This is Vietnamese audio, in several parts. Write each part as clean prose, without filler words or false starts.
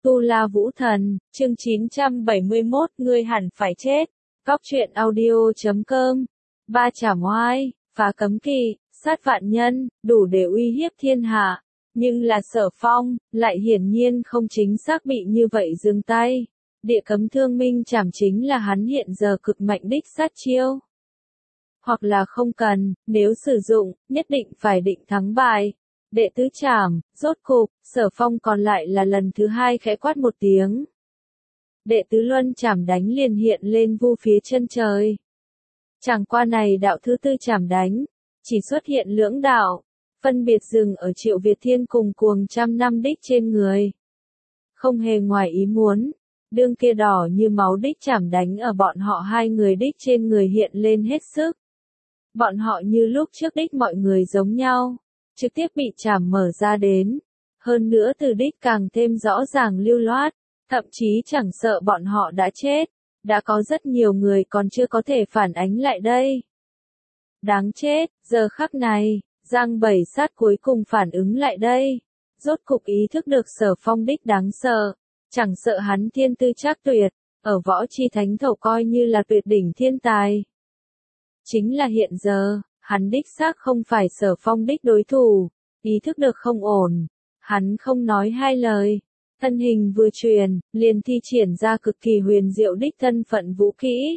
Tu La Vũ Thần, chương 971, ngươi hẳn phải chết. Góc truyện audio.com. Ba chảm oai, phá cấm kỵ, sát vạn nhân, đủ để uy hiếp thiên hạ. Nhưng là Sở Phong, lại hiển nhiên không chính xác bị như vậy dừng tay. Địa cấm thương minh chảm chính là hắn hiện giờ cực mạnh đích sát chiêu. Hoặc là không cần, nếu sử dụng, nhất định phải định thắng bại. Đệ tứ chảm, rốt cục, Sở Phong còn lại là lần thứ hai khẽ quát một tiếng. Đệ tứ luân chảm đánh liền hiện lên vu phía chân trời. Chẳng qua này đạo thứ tư chảm đánh, chỉ xuất hiện lưỡng đạo, phân biệt dừng ở Triệu Việt Thiên cùng cuồng trăm năm đích trên người. Không hề ngoài ý muốn, đương kia đỏ như máu đích chảm đánh ở bọn họ hai người đích trên người hiện lên hết sức. Bọn họ như lúc trước đích mọi người giống nhau, trực tiếp bị chảm mở ra đến. Hơn nữa từ đích càng thêm rõ ràng lưu loát, thậm chí chẳng sợ bọn họ đã chết, đã có rất nhiều người còn chưa có thể phản ánh lại đây. Đáng chết, giờ khắc này, Giang Bảy Sát cuối cùng phản ứng lại đây. Rốt cục ý thức được Sở Phong đích đáng sợ, chẳng sợ hắn thiên tư trác tuyệt, ở võ chi thánh thổ coi như là tuyệt đỉnh thiên tài. Chính là hiện giờ, hắn đích xác không phải Sở Phong đích đối thủ, ý thức được không ổn, hắn không nói hai lời, thân hình vừa truyền, liền thi triển ra cực kỳ huyền diệu đích thân phận vũ kỹ.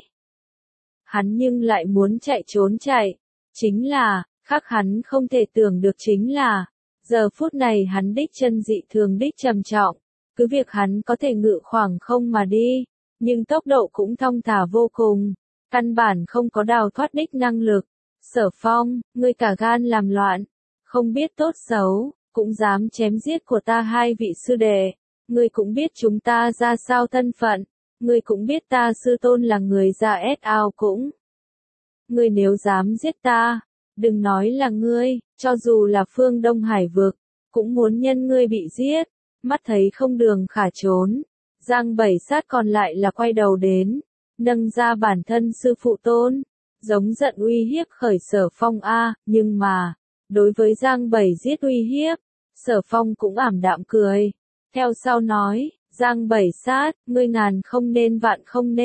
Hắn nhưng lại muốn chạy trốn chạy, chính là, khác hắn không thể tưởng được chính là, giờ phút này hắn đích chân dị thường đích trầm trọng, cứ việc hắn có thể ngự khoảng không mà đi, nhưng tốc độ cũng thong thả vô cùng, căn bản không có đào thoát đích năng lực. Sở Phong, ngươi cả gan làm loạn, không biết tốt xấu, cũng dám chém giết của ta hai vị sư đệ, ngươi cũng biết chúng ta ra sao thân phận, ngươi cũng biết ta sư tôn là người ra ét ao cũng. Ngươi nếu dám giết ta, đừng nói là ngươi, cho dù là phương Đông Hải vực, cũng muốn nhân ngươi bị giết, mắt thấy không đường khả trốn. Giang Bảy Sát còn lại là quay đầu đến, nâng ra bản thân sư phụ tôn, giống giận uy hiếp khởi Sở Phong nhưng mà, đối với Giang Bảy giết uy hiếp, Sở Phong cũng ảm đạm cười. Theo sau nói, Giang Bảy Sát, ngươi ngàn không nên vạn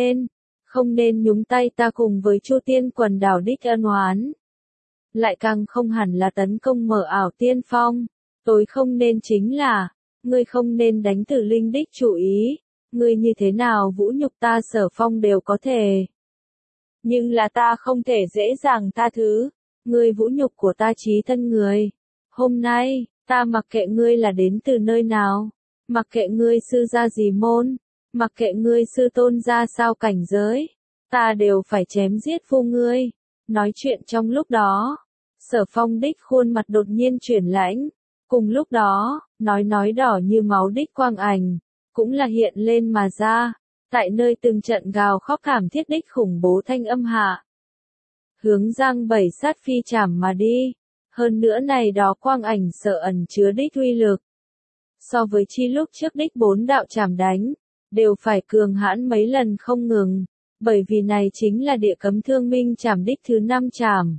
không nên nhúng tay ta cùng với Chu Tiên quần đảo đích ân oán. Lại càng không hẳn là tấn công mở ảo tiên phong, tối không nên chính là, ngươi không nên đánh Tử Linh đích chủ ý, ngươi như thế nào vũ nhục ta Sở Phong đều có thể. Nhưng là ta không thể dễ dàng tha thứ, ngươi vũ nhục của ta chí thân người. Hôm nay, ta mặc kệ ngươi là đến từ nơi nào, mặc kệ ngươi sư gia gì môn, mặc kệ ngươi sư tôn ra sao cảnh giới, ta đều phải chém giết vô ngươi. Nói chuyện trong lúc đó, Sở Phong đích khuôn mặt đột nhiên chuyển lãnh, cùng lúc đó, nói đỏ như máu đích quang ảnh, cũng là hiện lên mà ra, tại nơi từng trận gào khóc thảm thiết đích khủng bố thanh âm hạ. Hướng Giang Bảy Sát phi chảm mà đi, hơn nữa này đó quang ảnh sợ ẩn chứa đích uy lực. So với chi lúc trước đích 4 đạo chảm đánh, đều phải cường hãn mấy lần không ngừng, bởi vì này chính là địa cấm thương minh chảm đích thứ 5 chảm.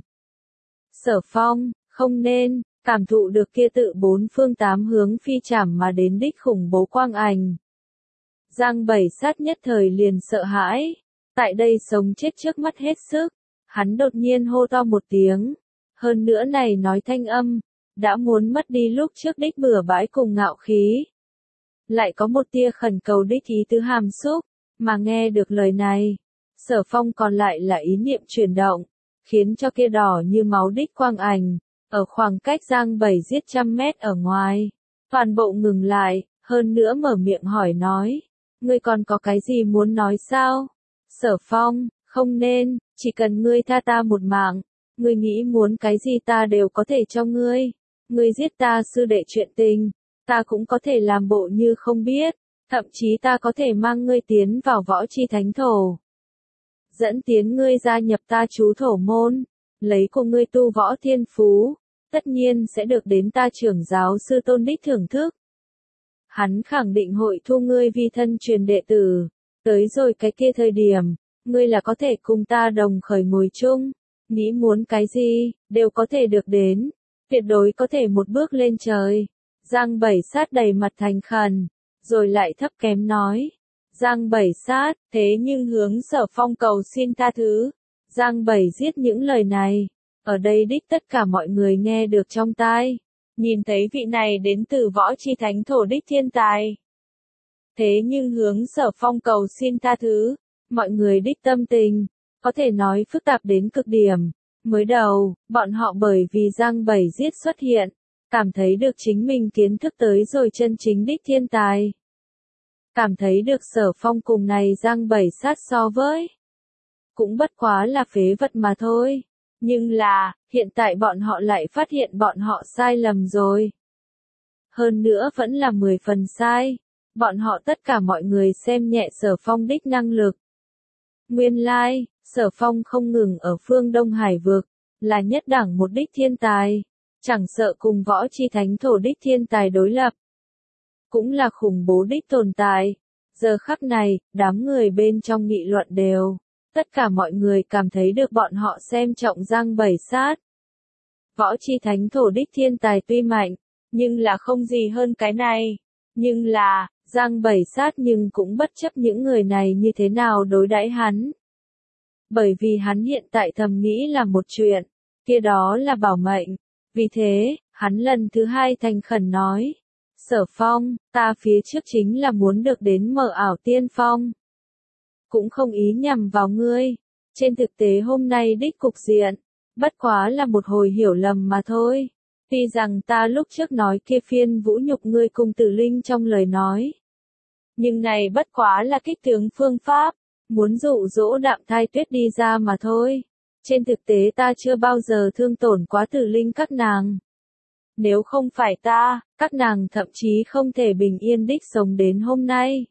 Sở Phong, không nên, cảm thụ được kia tự 4 phương 8 hướng phi chảm mà đến đích khủng bố quang ảnh. Giang Bảy Sát nhất thời liền sợ hãi, tại đây sống chết trước mắt hết sức, hắn đột nhiên hô to một tiếng, hơn nữa này nói thanh âm, đã muốn mất đi lúc trước đích bừa bãi cùng ngạo khí. Lại có một tia khẩn cầu đích ý tứ hàm xúc, mà nghe được lời này, Sở Phong còn lại là ý niệm chuyển động, khiến cho kia đỏ như máu đích quang ảnh, ở khoảng cách Giang Bảy giết 100 mét ở ngoài, toàn bộ ngừng lại, hơn nữa mở miệng hỏi nói, ngươi còn có cái gì muốn nói sao? Sở Phong, không nên, chỉ cần ngươi tha ta một mạng, ngươi nghĩ muốn cái gì ta đều có thể cho ngươi, ngươi giết ta sư đệ chuyện tình, ta cũng có thể làm bộ như không biết, thậm chí ta có thể mang ngươi tiến vào võ chi thánh thổ. Dẫn tiến ngươi gia nhập ta chú thổ môn, lấy của ngươi tu võ thiên phú, tất nhiên sẽ được đến ta trưởng giáo sư tôn đích thưởng thức. Hắn khẳng định hội thu ngươi vi thân truyền đệ tử, tới rồi cái kia thời điểm, ngươi là có thể cùng ta đồng khởi ngồi chung, nghĩ muốn cái gì, đều có thể được đến, tuyệt đối có thể một bước lên trời. Giang Bảy Sát đầy mặt thành khẩn, rồi lại thấp kém nói. Giang Bảy Sát, thế nhưng hướng Sở Phong cầu xin tha thứ. Giang Bảy giết những lời này. Ở đây đích tất cả mọi người nghe được trong tai. Nhìn thấy vị này đến từ võ chi thánh thổ đích thiên tài. Thế nhưng hướng Sở Phong cầu xin tha thứ. Mọi người đích tâm tình, có thể nói phức tạp đến cực điểm. Mới đầu, bọn họ bởi vì Giang Bảy giết xuất hiện, cảm thấy được chính mình kiến thức tới rồi chân chính đích thiên tài. Cảm thấy được Sở Phong cùng này Giang Bảy Sát so với. Cũng bất quá là phế vật mà thôi. Nhưng là, hiện tại bọn họ lại phát hiện bọn họ sai lầm rồi. Hơn nữa vẫn là 10 phần sai. Bọn họ tất cả mọi người xem nhẹ Sở Phong đích năng lực. Nguyên lai, Sở Phong không ngừng ở phương Đông Hải vực, là nhất đẳng một đích thiên tài. Chẳng sợ cùng võ chi thánh thổ đích thiên tài đối lập. Cũng là khủng bố đích tồn tại. Giờ khắc này, đám người bên trong nghị luận đều. Tất cả mọi người cảm thấy được bọn họ xem trọng Giang Bảy Sát. Võ chi thánh thổ đích thiên tài tuy mạnh, nhưng là không gì hơn cái này. Nhưng là, Giang Bảy Sát nhưng cũng bất chấp những người này như thế nào đối đãi hắn. Bởi vì hắn hiện tại thầm nghĩ là một chuyện, kia đó là bảo mệnh. Vì thế, hắn lần thứ hai thành khẩn nói. Sở Phong, ta phía trước chính là muốn được đến mở ảo tiên phong. Cũng không ý nhằm vào ngươi. Trên thực tế hôm nay đích cục diện, bất quá là một hồi hiểu lầm mà thôi. Tuy rằng ta lúc trước nói kia phiên vũ nhục ngươi cùng Tử Linh trong lời nói. Nhưng này bất quá là kích tướng phương pháp, muốn dụ dỗ Đạm Thai Tuyết đi ra mà thôi. Trên thực tế ta chưa bao giờ thương tổn quá Tử Linh các nàng. Nếu không phải ta, các nàng thậm chí không thể bình yên đích sống đến hôm nay.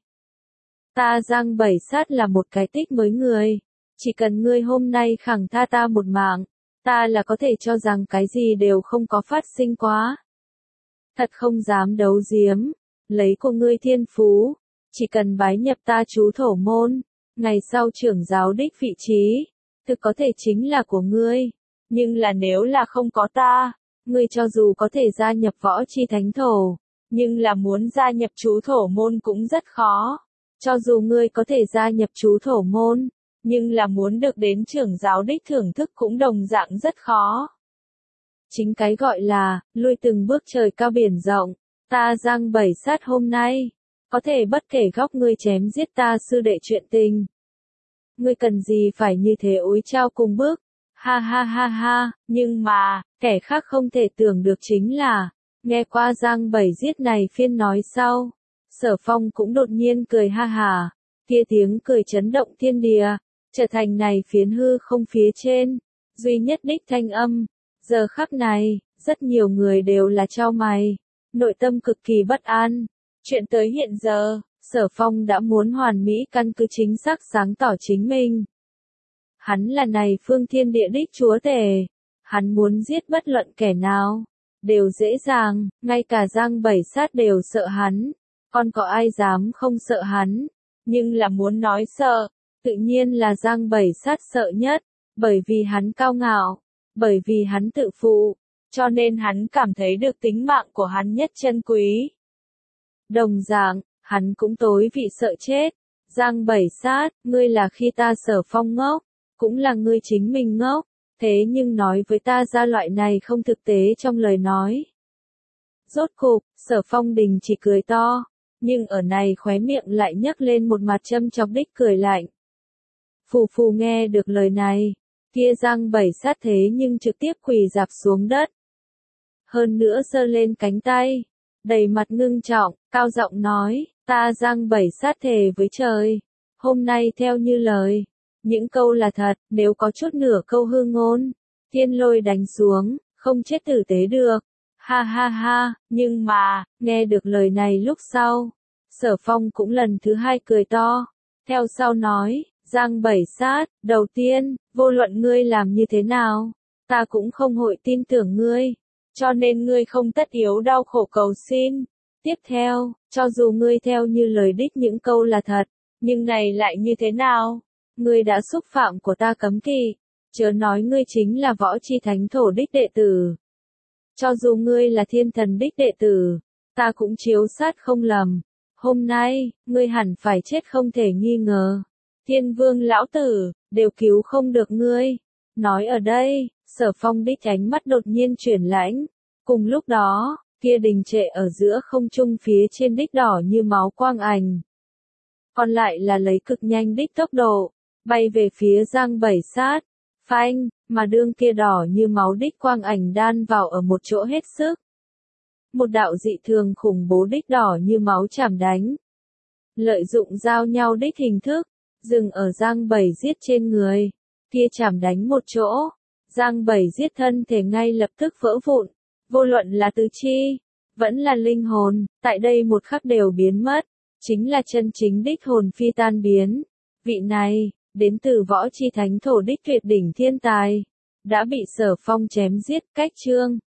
Ta Giang Bảy Sát là một cái tích mới người. Chỉ cần ngươi hôm nay khẳng tha ta một mạng, ta là có thể cho rằng cái gì đều không có phát sinh quá. Thật không dám đấu giếm, lấy của ngươi thiên phú, chỉ cần bái nhập ta chú thổ môn, ngày sau trưởng giáo đích vị trí, thực có thể chính là của ngươi. Nhưng là nếu là không có ta, ngươi cho dù có thể gia nhập võ chi thánh thổ, nhưng là muốn gia nhập chú thổ môn cũng rất khó. Cho dù ngươi có thể gia nhập chú thổ môn, nhưng là muốn được đến trưởng giáo đích thưởng thức cũng đồng dạng rất khó. Chính cái gọi là, lui từng bước trời cao biển rộng, ta Giang Bảy Sát hôm nay, có thể bất kể góc ngươi chém giết ta sư đệ chuyện tình. Ngươi cần gì phải như thế úi trao cùng bước, ha ha ha ha, nhưng mà, kẻ khác không thể tưởng được chính là, nghe qua Giang Bảy giết này phiên nói sau. Sở Phong cũng đột nhiên cười ha hà, kia tiếng cười chấn động thiên địa, trở thành này phiến hư không phía trên, duy nhất đích thanh âm. Giờ khắc này, rất nhiều người đều là chau mày, nội tâm cực kỳ bất an. Chuyện tới hiện giờ, Sở Phong đã muốn hoàn mỹ căn cứ chính xác sáng tỏ chính mình. Hắn là này phương thiên địa đích chúa tể, hắn muốn giết bất luận kẻ nào, đều dễ dàng, ngay cả Giang Bảy Sát đều sợ hắn. Còn có ai dám không sợ hắn, nhưng là muốn nói sợ, tự nhiên là Giang Bảy Sát sợ nhất, bởi vì hắn cao ngạo, bởi vì hắn tự phụ, cho nên hắn cảm thấy được tính mạng của hắn nhất chân quý. Đồng dạng, hắn cũng tối vị sợ chết. Giang Bảy Sát, ngươi là khi ta Sở Phong ngốc, cũng là ngươi chính mình ngốc, thế nhưng nói với ta ra loại này không thực tế trong lời nói. Rốt cục, Sở Phong đình chỉ cười to. Nhưng ở này khóe miệng lại nhấc lên một mặt châm chọc đích cười lạnh. Phù phù nghe được lời này, kia Giang Bảy Sát thế nhưng trực tiếp quỳ rạp xuống đất. Hơn nữa giơ lên cánh tay, đầy mặt ngưng trọng, cao giọng nói, ta Giang Bảy Sát thề với trời, hôm nay theo như lời, những câu là thật, nếu có chút nửa câu hư ngôn, thiên lôi đánh xuống, không chết tử tế được. Ha ha ha, nhưng mà, nghe được lời này lúc sau, Sở Phong cũng lần thứ hai cười to, theo sau nói, Giang Bảy Sát, đầu tiên, vô luận ngươi làm như thế nào, ta cũng không hội tin tưởng ngươi, cho nên ngươi không tất yếu đau khổ cầu xin. Tiếp theo, cho dù ngươi theo như lời đích những câu là thật, nhưng này lại như thế nào? Ngươi đã xúc phạm của ta cấm kỵ, chớ nói ngươi chính là võ chi thánh thổ đích đệ tử. Cho dù ngươi là thiên thần đích đệ tử, ta cũng chiếu sát không lầm. Hôm nay, ngươi hẳn phải chết không thể nghi ngờ. Thiên vương lão tử, đều cứu không được ngươi. Nói ở đây, Sở Phong đích ánh mắt đột nhiên chuyển lãnh. Cùng lúc đó, kia đình trệ ở giữa không trung phía trên đích đỏ như máu quang ảnh. Còn lại là lấy cực nhanh đích tốc độ, bay về phía Giang Bảy Sát. Phanh, mà đương kia đỏ như máu đích quang ảnh đan vào ở một chỗ hết sức. Một đạo dị thường khủng bố đích đỏ như máu chảm đánh. Lợi dụng giao nhau đích hình thức, dừng ở Giang Bảy Giết trên người. Kia chảm đánh một chỗ, Giang Bảy Giết thân thể ngay lập tức vỡ vụn. Vô luận là tứ chi, vẫn là linh hồn, tại đây một khắc đều biến mất. Chính là chân chính đích hồn phi tan biến. Vị này, đến từ võ chi thánh thổ đích tuyệt đỉnh thiên tài, đã bị Sở Phong chém giết. Cách chương